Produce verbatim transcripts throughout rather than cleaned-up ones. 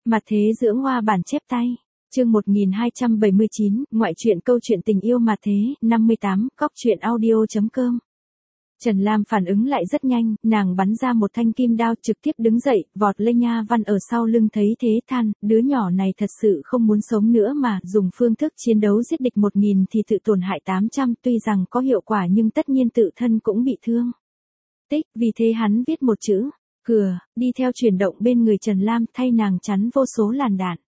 Mặt thế dưỡng hoa bản chép tay. Chương một nghìn hai trăm bảy mươi chín, ngoại truyện câu chuyện tình yêu mặt thế, năm mươi tám, cóc truyện audio chấm com. Trần Lam phản ứng lại rất nhanh, nàng bắn ra một thanh kim đao trực tiếp đứng dậy, vọt lên Nha Văn ở sau lưng thấy thế than, đứa nhỏ này thật sự không muốn sống nữa mà, dùng phương thức chiến đấu giết địch một nghìn thì tự tổn hại tám trăm, tuy rằng có hiệu quả nhưng tất nhiên tự thân cũng bị thương. Tích, vì thế hắn viết một chữ, cửa, đi theo chuyển động bên người Trần Lam thay nàng chắn vô số làn đạn.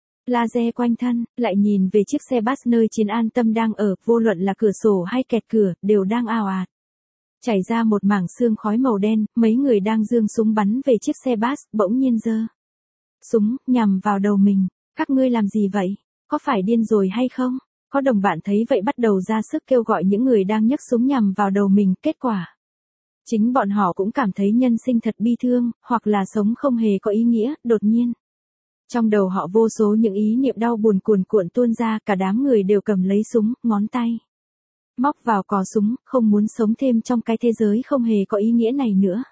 Laser quanh thân, lại nhìn về chiếc xe bus nơi Chiến An Tâm đang ở, vô luận là cửa sổ hay kẹt cửa, đều đang ào ạt. Chảy ra một mảng sương khói màu đen, mấy người đang giương súng bắn về chiếc xe bus, bỗng nhiên giơ súng, nhằm vào đầu mình. Các ngươi làm gì vậy? Có phải điên rồi hay không? Có đồng bạn thấy vậy bắt đầu ra sức kêu gọi những người đang nhấc súng nhằm vào đầu mình, kết quả chính bọn họ cũng cảm thấy nhân sinh thật bi thương, hoặc là sống không hề có ý nghĩa, đột nhiên. Trong đầu họ vô số những ý niệm đau buồn cuồn cuộn tuôn ra, cả đám người đều cầm lấy súng, ngón tay móc vào cò súng, không muốn sống thêm trong cái thế giới không hề có ý nghĩa này nữa.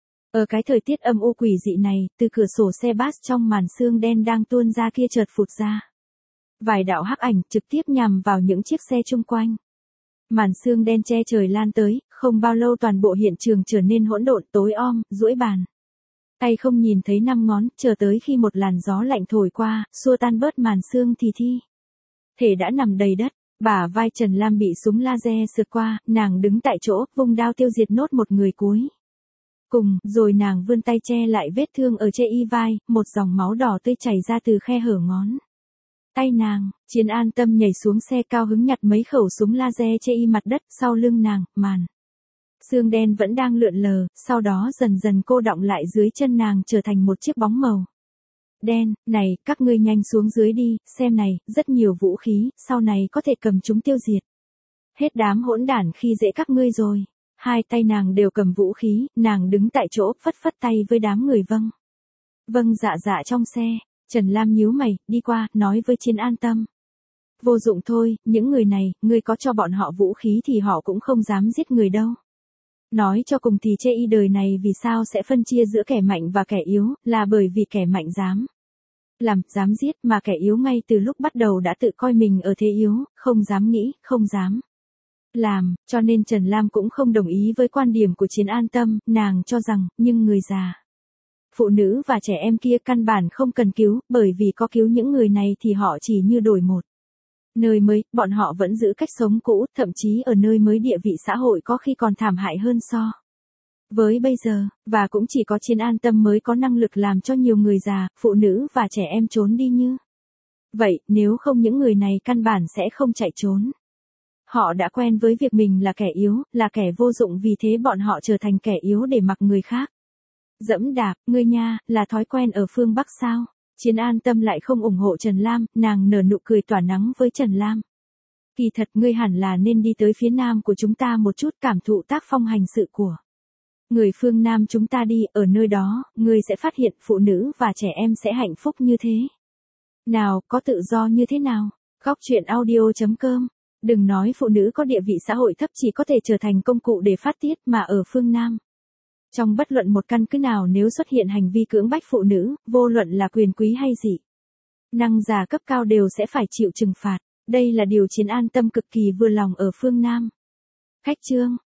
Ở cái thời tiết âm u quỷ dị này, từ cửa sổ xe bus trong màn sương đen đang tuôn ra kia chợt phụt ra vài đạo hắc ảnh trực tiếp nhằm vào những chiếc xe chung quanh. Màn sương đen che trời lan tới, không bao lâu toàn bộ hiện trường trở nên hỗn độn tối om, duỗi bàn tay không nhìn thấy năm ngón, chờ tới khi một làn gió lạnh thổi qua, xua tan bớt màn sương thì thi thể đã nằm đầy đất. Bả vai Trần Lam bị súng laser sượt qua, nàng đứng tại chỗ, vung đao tiêu diệt nốt một người cuối cùng, rồi nàng vươn tay che lại vết thương ở trên y vai, một dòng máu đỏ tươi chảy ra từ khe hở ngón tay nàng. Chiến An Tâm nhảy xuống xe cao hứng nhặt mấy khẩu súng laser trên y mặt đất, sau lưng nàng, màn sương đen vẫn đang lượn lờ, sau đó dần dần cô đọng lại dưới chân nàng trở thành một chiếc bóng màu đen. Này, các ngươi nhanh xuống dưới đi, xem này, rất nhiều vũ khí, sau này có thể cầm chúng tiêu diệt hết đám hỗn đản khi dễ các ngươi rồi. Hai tay nàng đều cầm vũ khí, nàng đứng tại chỗ, phất phất tay với đám người vâng. Vâng dạ dạ trong xe. Trần Lam nhíu mày, đi qua, nói với Chiến An Tâm. Vô dụng thôi, những người này, ngươi có cho bọn họ vũ khí thì họ cũng không dám giết người đâu. Nói cho cùng thì chê y đời này vì sao sẽ phân chia giữa kẻ mạnh và kẻ yếu, là bởi vì kẻ mạnh dám làm, dám giết, mà kẻ yếu ngay từ lúc bắt đầu đã tự coi mình ở thế yếu, không dám nghĩ, không dám làm, cho nên Trần Lam cũng không đồng ý với quan điểm của Chiến An Tâm, nàng cho rằng, nhưng người già, phụ nữ và trẻ em kia căn bản không cần cứu, bởi vì có cứu những người này thì họ chỉ như đổi một nơi mới, bọn họ vẫn giữ cách sống cũ, thậm chí ở nơi mới địa vị xã hội có khi còn thảm hại hơn so với bây giờ, và cũng chỉ có Chiến An Tâm mới có năng lực làm cho nhiều người già, phụ nữ và trẻ em trốn đi như vậy, nếu không những người này căn bản sẽ không chạy trốn. Họ đã quen với việc mình là kẻ yếu, là kẻ vô dụng, vì thế bọn họ trở thành kẻ yếu để mặc người khác dẫm đạp. Ngươi nha, là thói quen ở phương Bắc sao? Chiến An Tâm lại không ủng hộ Trần Lam, nàng nở nụ cười tỏa nắng với Trần Lam. Kỳ thật ngươi hẳn là nên đi tới phía nam của chúng ta một chút, cảm thụ tác phong hành sự của người phương Nam chúng ta đi, ở nơi đó, ngươi sẽ phát hiện phụ nữ và trẻ em sẽ hạnh phúc như thế nào, có tự do như thế nào. Cóc truyện audio chấm com. Đừng nói phụ nữ có địa vị xã hội thấp chỉ có thể trở thành công cụ để phát tiết, mà ở phương Nam, trong bất luận một căn cứ nào nếu xuất hiện hành vi cưỡng bách phụ nữ, vô luận là quyền quý hay dị năng giả cấp cao đều sẽ phải chịu trừng phạt. Đây là điều Chiến An Tâm cực kỳ vừa lòng ở phương Nam. Khách chương.